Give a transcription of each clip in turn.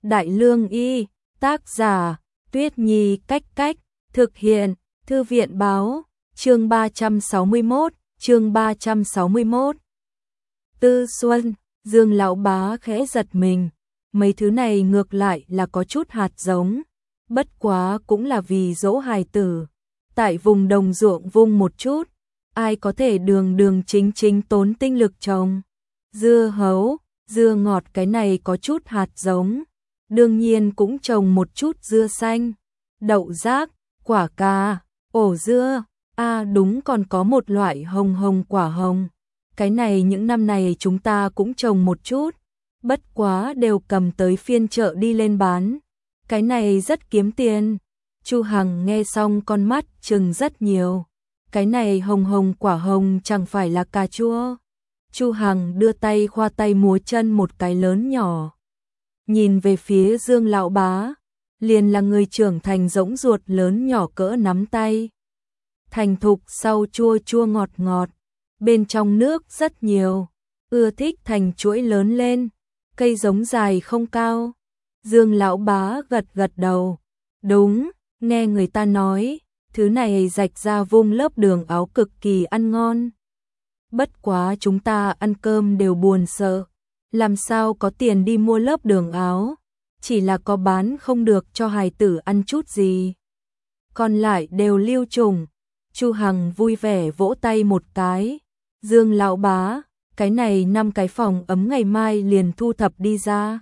Đại Lương Y, tác giả, Tuyết Nhi Cách Cách, thực hiện, Thư viện Báo, chương 361. Tư Xuân, Dương lão bá khẽ giật mình, mấy thứ này ngược lại là có chút hạt giống, bất quá cũng là vì dỗ hài tử, tại vùng đồng ruộng vung một chút, ai có thể đường chính chính tốn tinh lực trồng. Dưa hấu, dưa ngọt cái này có chút hạt giống, đương nhiên cũng trồng một chút dưa xanh, đậu rác, quả cà, ổ dưa, đúng còn có một loại hồng quả hồng. Cái này những năm này chúng ta cũng trồng một chút, bất quá đều cầm tới phiên chợ đi lên bán. Cái này rất kiếm tiền. Chu Hằng nghe xong con mắt trừng rất nhiều. Cái này hồng quả hồng chẳng phải là cà chua. Chu Hằng đưa tay khoa tay múa chân một cái lớn nhỏ. Nhìn về phía Dương lão bá, liền là người trưởng thành rỗng ruột lớn nhỏ cỡ nắm tay. Thành thục sau chua ngọt, bên trong nước rất nhiều, ưa thích thành chuỗi lớn lên, cây giống dài không cao. Dương lão bá gật đầu, đúng, nghe người ta nói, thứ này rạch ra vung lớp đường áo cực kỳ ăn ngon. Bất quá chúng ta ăn cơm đều buồn sợ, làm sao có tiền đi mua lớp đường áo, chỉ là có bán không được cho hài tử ăn chút gì. Còn lại đều lưu trùng. Chu Hằng vui vẻ vỗ tay một cái. Dương lão bá, cái này 5 cái phòng ấm ngày mai liền thu thập đi ra.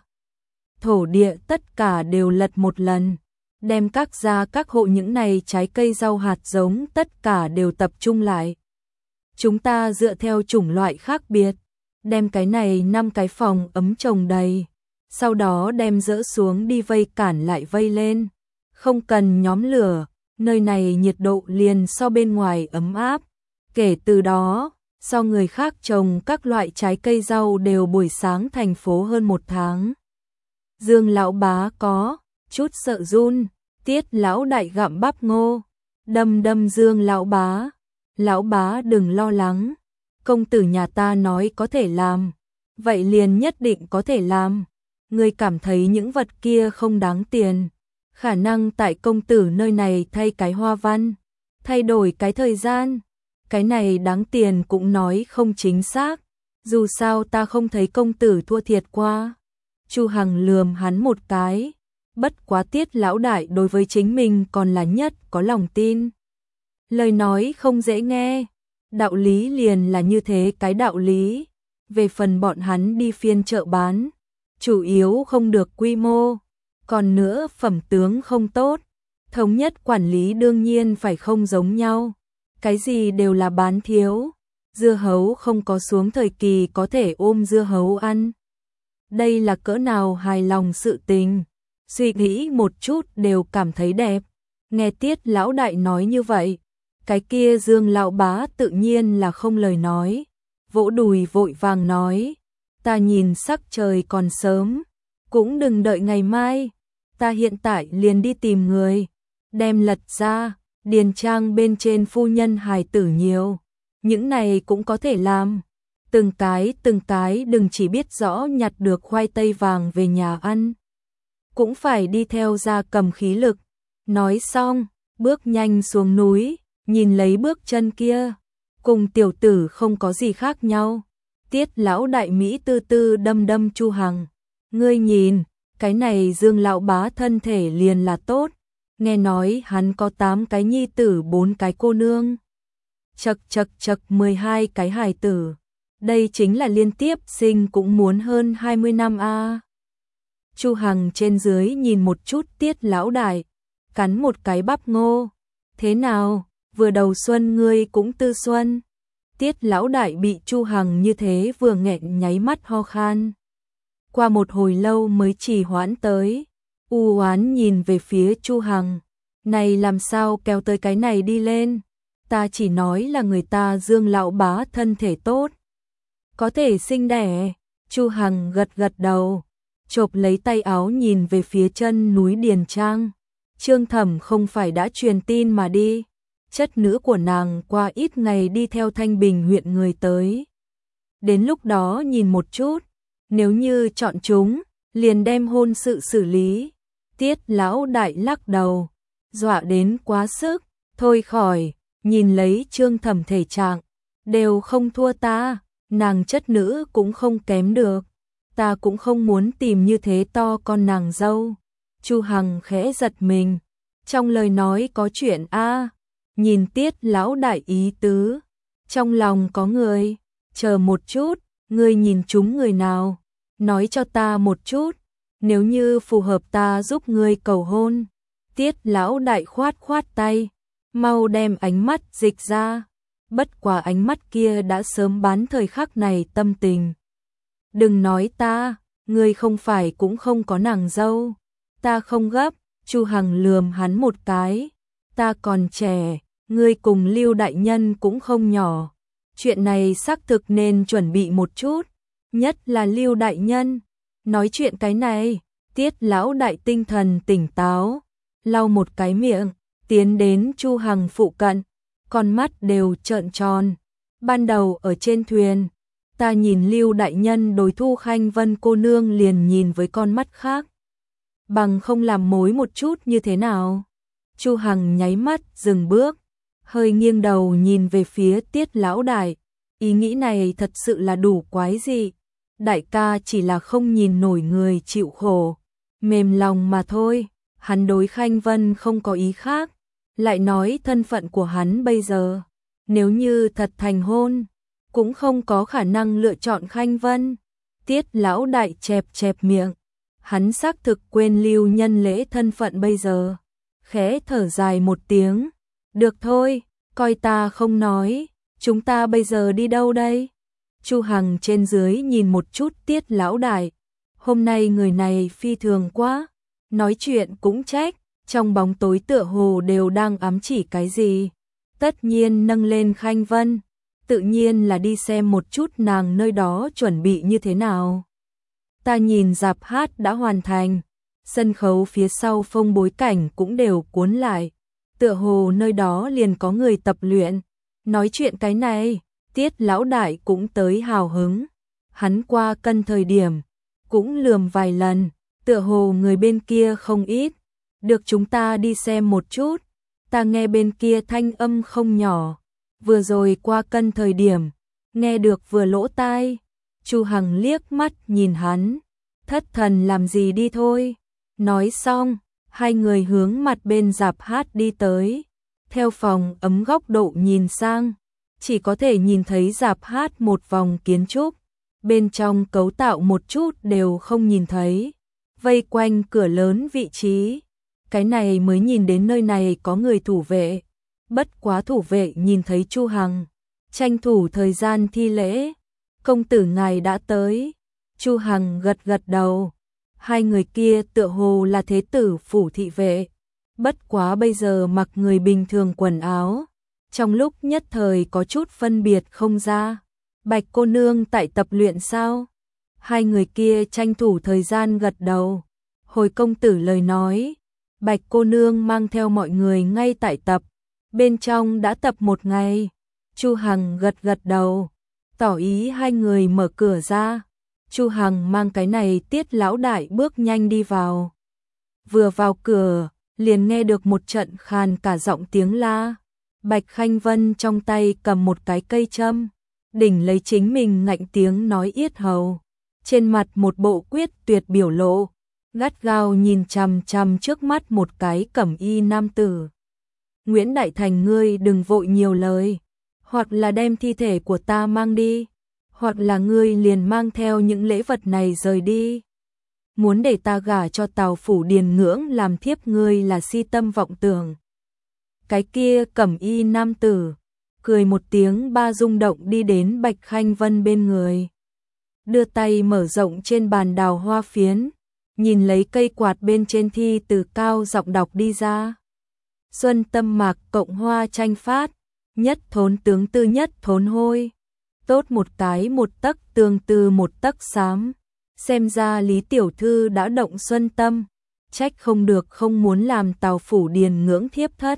Thổ địa tất cả đều lật một lần, đem các gia các hộ những này trái cây rau hạt giống tất cả đều tập trung lại. Chúng ta dựa theo chủng loại khác biệt, đem cái này 5 cái phòng ấm trồng đầy, sau đó đem dỡ xuống đi vây cản lại vây lên, không cần nhóm lửa, nơi này nhiệt độ liền so bên ngoài ấm áp. Kể từ đó, so người khác trồng các loại trái cây rau đều buổi sáng thành phố hơn 1 tháng. Dương lão bá có chút sợ run, Tiết lão đại gặm bắp ngô, đâm Dương lão bá đừng lo lắng, công tử nhà ta nói có thể làm, vậy liền nhất định có thể làm. Ngươi cảm thấy những vật kia không đáng tiền, khả năng tại công tử nơi này thay cái hoa văn, thay đổi cái thời gian, cái này đáng tiền cũng nói không chính xác, dù sao ta không thấy công tử thua thiệt qua. Chu Hằng lườm hắn một cái, bất quá Tiết lão đại đối với chính mình còn là nhất có lòng tin. Lời nói không dễ nghe, đạo lý liền là như thế cái đạo lý, về phần bọn hắn đi phiên chợ bán, chủ yếu không được quy mô, còn nữa phẩm tướng không tốt, thống nhất quản lý đương nhiên phải không giống nhau, cái gì đều là bán thiếu, dưa hấu không có xuống thời kỳ có thể ôm dưa hấu ăn. Đây là cỡ nào hài lòng sự tình, suy nghĩ một chút đều cảm thấy đẹp. Nghe Tiết lão đại nói như vậy, cái kia Dương lão bá tự nhiên là không lời nói, vỗ đùi vội vàng nói, ta nhìn sắc trời còn sớm, cũng đừng đợi ngày mai, ta hiện tại liền đi tìm người, đem lật ra, điền trang bên trên phu nhân hài tử nhiều, những này cũng có thể làm, từng cái đừng chỉ biết rõ nhặt được khoai tây vàng về nhà ăn, cũng phải đi theo gia cầm khí lực. Nói xong, bước nhanh xuống núi, nhìn lấy bước chân kia, cùng tiểu tử không có gì khác nhau. Tiết lão đại Mỹ tư đâm Chu Hằng, ngươi nhìn, cái này Dương lão bá thân thể liền là tốt, nghe nói hắn có 8 cái nhi tử 4 cái cô nương. Chật 12 cái hài tử, đây chính là liên tiếp sinh cũng muốn hơn 20 năm a. Chu Hằng trên dưới nhìn một chút Tiết lão đại, cắn một cái bắp ngô, thế nào, vừa đầu xuân ngươi cũng tư xuân. Tiết lão đại bị Chu Hằng như thế vừa nghẹn nháy mắt ho khan. Qua một hồi lâu mới trì hoãn tới, u oán nhìn về phía Chu Hằng, này làm sao kéo tới cái này đi lên, ta chỉ nói là người ta Dương lão bá thân thể tốt, có thể sinh đẻ. Chu Hằng gật đầu, chộp lấy tay áo nhìn về phía chân núi Điền Trang. Trương Thẩm không phải đã truyền tin mà đi, chất nữ của nàng qua ít ngày đi theo Thanh Bình huyện người tới. Đến lúc đó nhìn một chút, nếu như chọn chúng, liền đem hôn sự xử lý. Tiết lão đại lắc đầu, dọa đến quá sức, thôi khỏi, nhìn lấy Trương Thẩm thể trạng, đều không thua ta, nàng chất nữ cũng không kém được, ta cũng không muốn tìm như thế to con nàng dâu. Chu Hằng khẽ giật mình, trong lời nói có chuyện a. Nhìn Tiết lão đại ý tứ, trong lòng có người, chờ một chút, ngươi nhìn chúng người nào, nói cho ta một chút, nếu như phù hợp ta giúp ngươi cầu hôn. Tiết lão đại khoát khoát tay, mau đem ánh mắt dịch ra, bất quá ánh mắt kia đã sớm bán thời khắc này tâm tình. Đừng nói ta, ngươi không phải cũng không có nàng dâu, ta không gấp. Chu Hằng lườm hắn một cái, ta còn trẻ, ngươi cùng Lưu đại nhân cũng không nhỏ, chuyện này xác thực nên chuẩn bị một chút, nhất là Lưu đại nhân. Nói chuyện cái này, Tiết lão đại tinh thần tỉnh táo, lau một cái miệng, tiến đến Chu Hằng phụ cận, con mắt đều trợn tròn. Ban đầu ở trên thuyền, ta nhìn Lưu đại nhân đối Thu Khanh Vân cô nương liền nhìn với con mắt khác, bằng không làm mối một chút như thế nào. Chu Hằng nháy mắt dừng bước, hơi nghiêng đầu nhìn về phía Tiết lão đại, ý nghĩ này thật sự là đủ quái dị. Đại ca chỉ là không nhìn nổi người chịu khổ, mềm lòng mà thôi, hắn đối Khanh Vân không có ý khác, lại nói thân phận của hắn bây giờ, nếu như thật thành hôn, cũng không có khả năng lựa chọn Khanh Vân. Tiết lão đại chẹp chẹp miệng, hắn xác thực quên Lưu nhân lễ thân phận bây giờ, khẽ thở dài một tiếng, được thôi, coi ta không nói, chúng ta bây giờ đi đâu đây? Chu Hằng trên dưới nhìn một chút Tiết lão đại, hôm nay người này phi thường quá, nói chuyện cũng trách, trong bóng tối tựa hồ đều đang ám chỉ cái gì. Tất nhiên nâng lên Khanh Vân, tự nhiên là đi xem một chút nàng nơi đó chuẩn bị như thế nào. Ta nhìn rạp hát đã hoàn thành, sân khấu phía sau phông bối cảnh cũng đều cuốn lại, tựa hồ nơi đó liền có người tập luyện. Nói chuyện cái này, Tiết lão đại cũng tới hào hứng, hắn qua cân thời điểm, cũng lườm vài lần, tựa hồ người bên kia không ít, được chúng ta đi xem một chút. Ta nghe bên kia thanh âm không nhỏ, vừa rồi qua cân thời điểm, nghe được vừa lỗ tai. Chu Hằng liếc mắt nhìn hắn, thất thần làm gì đi thôi. Nói xong, hai người hướng mặt bên rạp hát đi tới, theo phòng ấm góc độ nhìn sang, chỉ có thể nhìn thấy rạp hát một vòng kiến trúc, bên trong cấu tạo một chút đều không nhìn thấy, vây quanh cửa lớn vị trí. Cái này mới nhìn đến nơi này có người thủ vệ, bất quá thủ vệ nhìn thấy Chu Hằng, tranh thủ thời gian thi lễ, công tử ngài đã tới. Chu Hằng gật gật đầu, hai người kia tựa hồ là thế tử phủ thị vệ, bất quá bây giờ mặc người bình thường quần áo, trong lúc nhất thời có chút phân biệt không ra. Bạch cô nương tại tập luyện sao? Hai người kia tranh thủ thời gian gật đầu, hồi công tử lời nói, Bạch cô nương mang theo mọi người ngay tại tập, bên trong đã tập một ngày. Chu Hằng gật gật đầu, tỏ ý hai người mở cửa ra. Chu Hằng mang cái này Tiết lão đại bước nhanh đi vào. Vừa vào cửa, liền nghe được một trận khàn cả giọng tiếng la. Bạch Khanh Vân trong tay cầm một cái cây châm, đỉnh lấy chính mình ngạnh tiếng nói yết hầu, trên mặt một bộ quyết tuyệt biểu lộ, gắt gao nhìn chằm chằm trước mắt một cái cẩm y nam tử. Nguyễn Đại Thành, ngươi đừng vội nhiều lời, hoặc là đem thi thể của ta mang đi, hoặc là ngươi liền mang theo những lễ vật này rời đi. Muốn để ta gả cho Tào phủ Điền Ngưỡng làm thiếp ngươi là si tâm vọng tưởng. Cái kia cẩm y nam tử cười một tiếng ba rung động đi đến Bạch Khanh Vân bên người, đưa tay mở rộng trên bàn đào hoa phiến, nhìn lấy cây quạt bên trên thi từ cao giọng đọc đi ra. Xuân tâm mạc cộng hoa tranh phát, nhất thốn tướng tư nhất thốn hôi, tốt một cái một tấc tương tư một tấc xám. Xem ra Lý tiểu thư đã động xuân tâm, trách không được không muốn làm Tào phủ Điền Ngưỡng thiếp thất.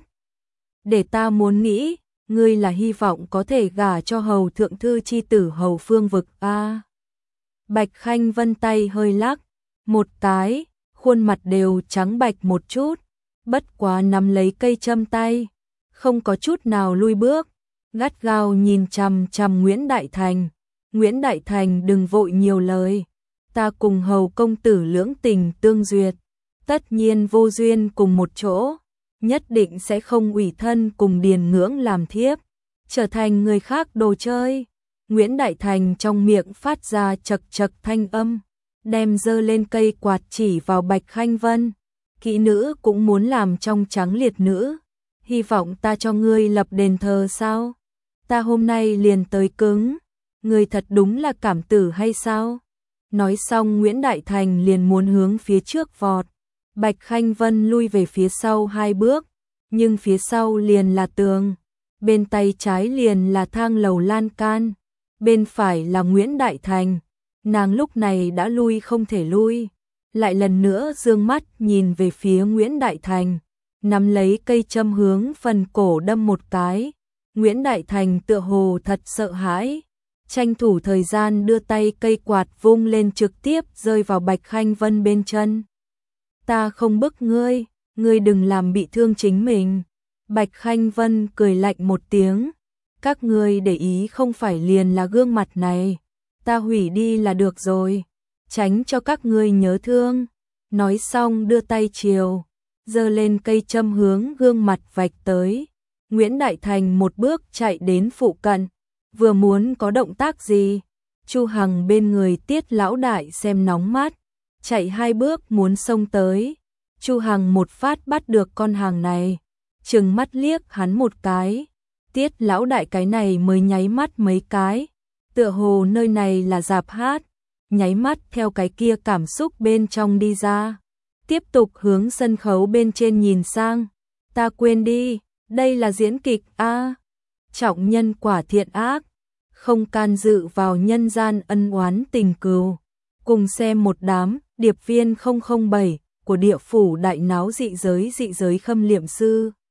Để ta muốn nghĩ, ngươi là hy vọng có thể gả cho hầu thượng thư chi tử hầu Phương Vực a. Bạch Khanh Vân tay hơi lắc, một cái, khuôn mặt đều trắng bạch một chút, bất quá nắm lấy cây châm tay, không có chút nào lui bước, gắt gao nhìn chằm chằm Nguyễn Đại Thành. Nguyễn Đại Thành đừng vội nhiều lời, ta cùng hầu công tử lưỡng tình tương duyệt, tất nhiên vô duyên cùng một chỗ, nhất định sẽ không ủy thân cùng Điền Ngưỡng làm thiếp, trở thành người khác đồ chơi. Nguyễn Đại Thành trong miệng phát ra chật chật thanh âm, đem giơ lên cây quạt chỉ vào Bạch Khanh Vân. Kỹ nữ cũng muốn làm trong trắng liệt nữ, hy vọng ta cho ngươi lập đền thờ sao? Ta hôm nay liền tới cứng, ngươi thật đúng là cảm tử hay sao? Nói xong Nguyễn Đại Thành liền muốn hướng phía trước vọt. Bạch Khanh Vân lui về phía sau 2 bước, nhưng phía sau liền là tường, bên tay trái liền là thang lầu lan can, bên phải là Nguyễn Đại Thành. Nàng lúc này đã lui không thể lui, lại lần nữa dương mắt nhìn về phía Nguyễn Đại Thành, nắm lấy cây châm hướng phần cổ đâm một cái. Nguyễn Đại Thành tựa hồ thật sợ hãi, tranh thủ thời gian đưa tay cây quạt vung lên trực tiếp rơi vào Bạch Khanh Vân bên chân. Ta không bức ngươi, ngươi đừng làm bị thương chính mình. Bạch Khanh Vân cười lạnh một tiếng, các ngươi để ý không phải liền là gương mặt này, ta hủy đi là được rồi, tránh cho các ngươi nhớ thương. Nói xong đưa tay chiều, giơ lên cây châm hướng gương mặt vạch tới. Nguyễn Đại Thành một bước chạy đến phụ cận, vừa muốn có động tác gì, Chu Hằng bên người Tiết lão đại xem nóng mắt, chạy 2 bước muốn xông tới. Chu Hằng một phát bắt được con hàng này, trừng mắt liếc hắn một cái. Tiết lão đại cái này mới nháy mắt mấy cái, tựa hồ nơi này là rạp hát, nháy mắt theo cái kia cảm xúc bên trong đi ra, tiếp tục hướng sân khấu bên trên nhìn sang. Ta quên đi, đây là diễn kịch a, trọng nhân quả thiện ác, không can dự vào nhân gian ân oán tình cừu. Cùng xem một đám điệp viên 007 của địa phủ đại náo dị giới khâm liệm sư.